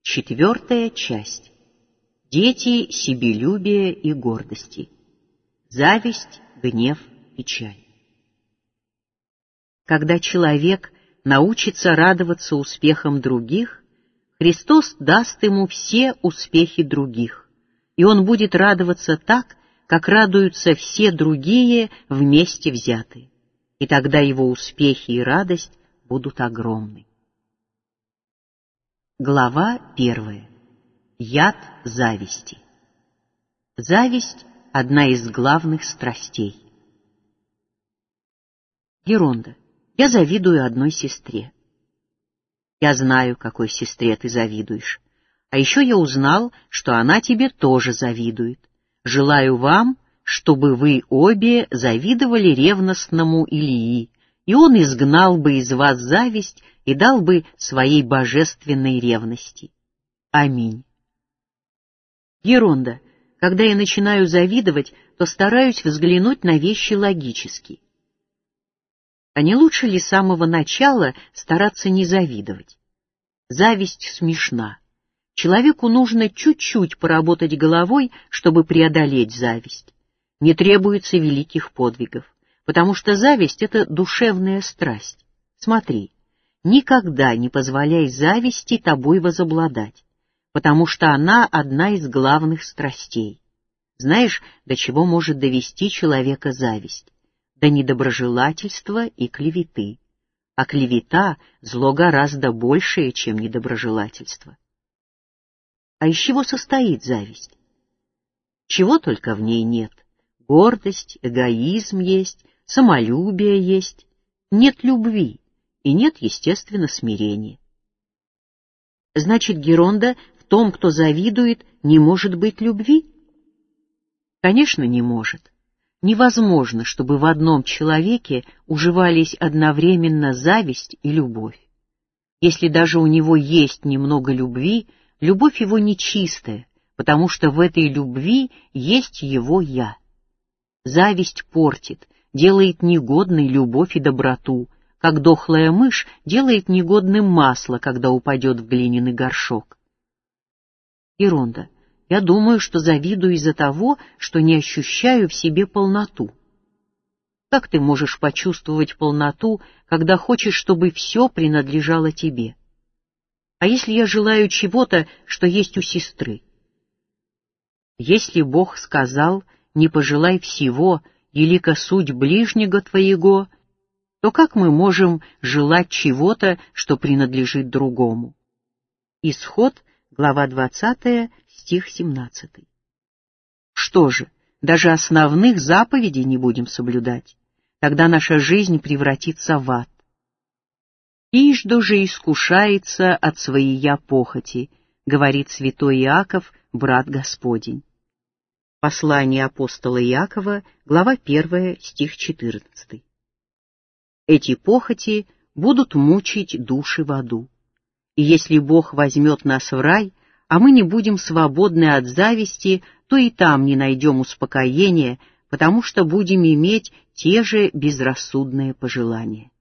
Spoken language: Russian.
4 часть. Дети себелюбия и гордости. Зависть, гнев, печаль. Когда человек научится радоваться успехам других, Христос даст ему все успехи других, и он будет радоваться так, как радуются все другие вместе взятые, и тогда его успехи и радость будут огромны. Глава 1. Яд зависти. Зависть — одна из главных страстей. Геронда, я завидую одной сестре. Я знаю, какой сестре ты завидуешь. А еще я узнал, что она тебе тоже завидует. Желаю вам, чтобы вы обе завидовали ревностному Илии, и он изгнал бы из вас зависть и дал бы своей божественной ревности. Аминь. Геронда, когда я начинаю завидовать, то стараюсь взглянуть на вещи логически. А не лучше ли с самого начала стараться не завидовать? Зависть смешна. Человеку нужно чуть-чуть поработать головой, чтобы преодолеть зависть. Не требуется великих подвигов, потому что зависть — это душевная страсть. Смотри, никогда не позволяй зависти тобой возобладать, потому что она одна из главных страстей. Знаешь, до чего может довести человека зависть? До недоброжелательства и клеветы. А клевета — зло гораздо большее, чем недоброжелательство. А из чего состоит зависть? Чего только в ней нет. Гордость, эгоизм есть, самолюбие есть. Нет любви, и нет, естественно, смирения. Значит, Геронда, в том, кто завидует, не может быть любви? Конечно, не может. Невозможно, чтобы в одном человеке уживались одновременно зависть и любовь. Если даже у него есть немного любви, любовь его нечистая, потому что в этой любви есть его «я». Зависть портит, делает негодной любовь и доброту, как дохлая мышь делает негодным масло, когда упадет в глиняный горшок. Геронда, я думаю, что завидую из-за того, что не ощущаю в себе полноту. Как ты можешь почувствовать полноту, когда хочешь, чтобы все принадлежало тебе? А если я желаю чего-то, что есть у сестры? Если Бог сказал: «Не пожелай всего, елико суть ближнего твоего», то как мы можем желать чего-то, что принадлежит другому? Исход, глава 20, стих 17. Что же, даже основных заповедей не будем соблюдать? Тогда наша жизнь превратится в ад. «Иждо же искушается от своей похоти», говорит святой Иаков, брат Господень. Послание апостола Иакова, глава 1, стих 14. Эти похоти будут мучить души в аду. И если Бог возьмет нас в рай, а мы не будем свободны от зависти, то и там не найдем успокоения, потому что будем иметь те же безрассудные пожелания.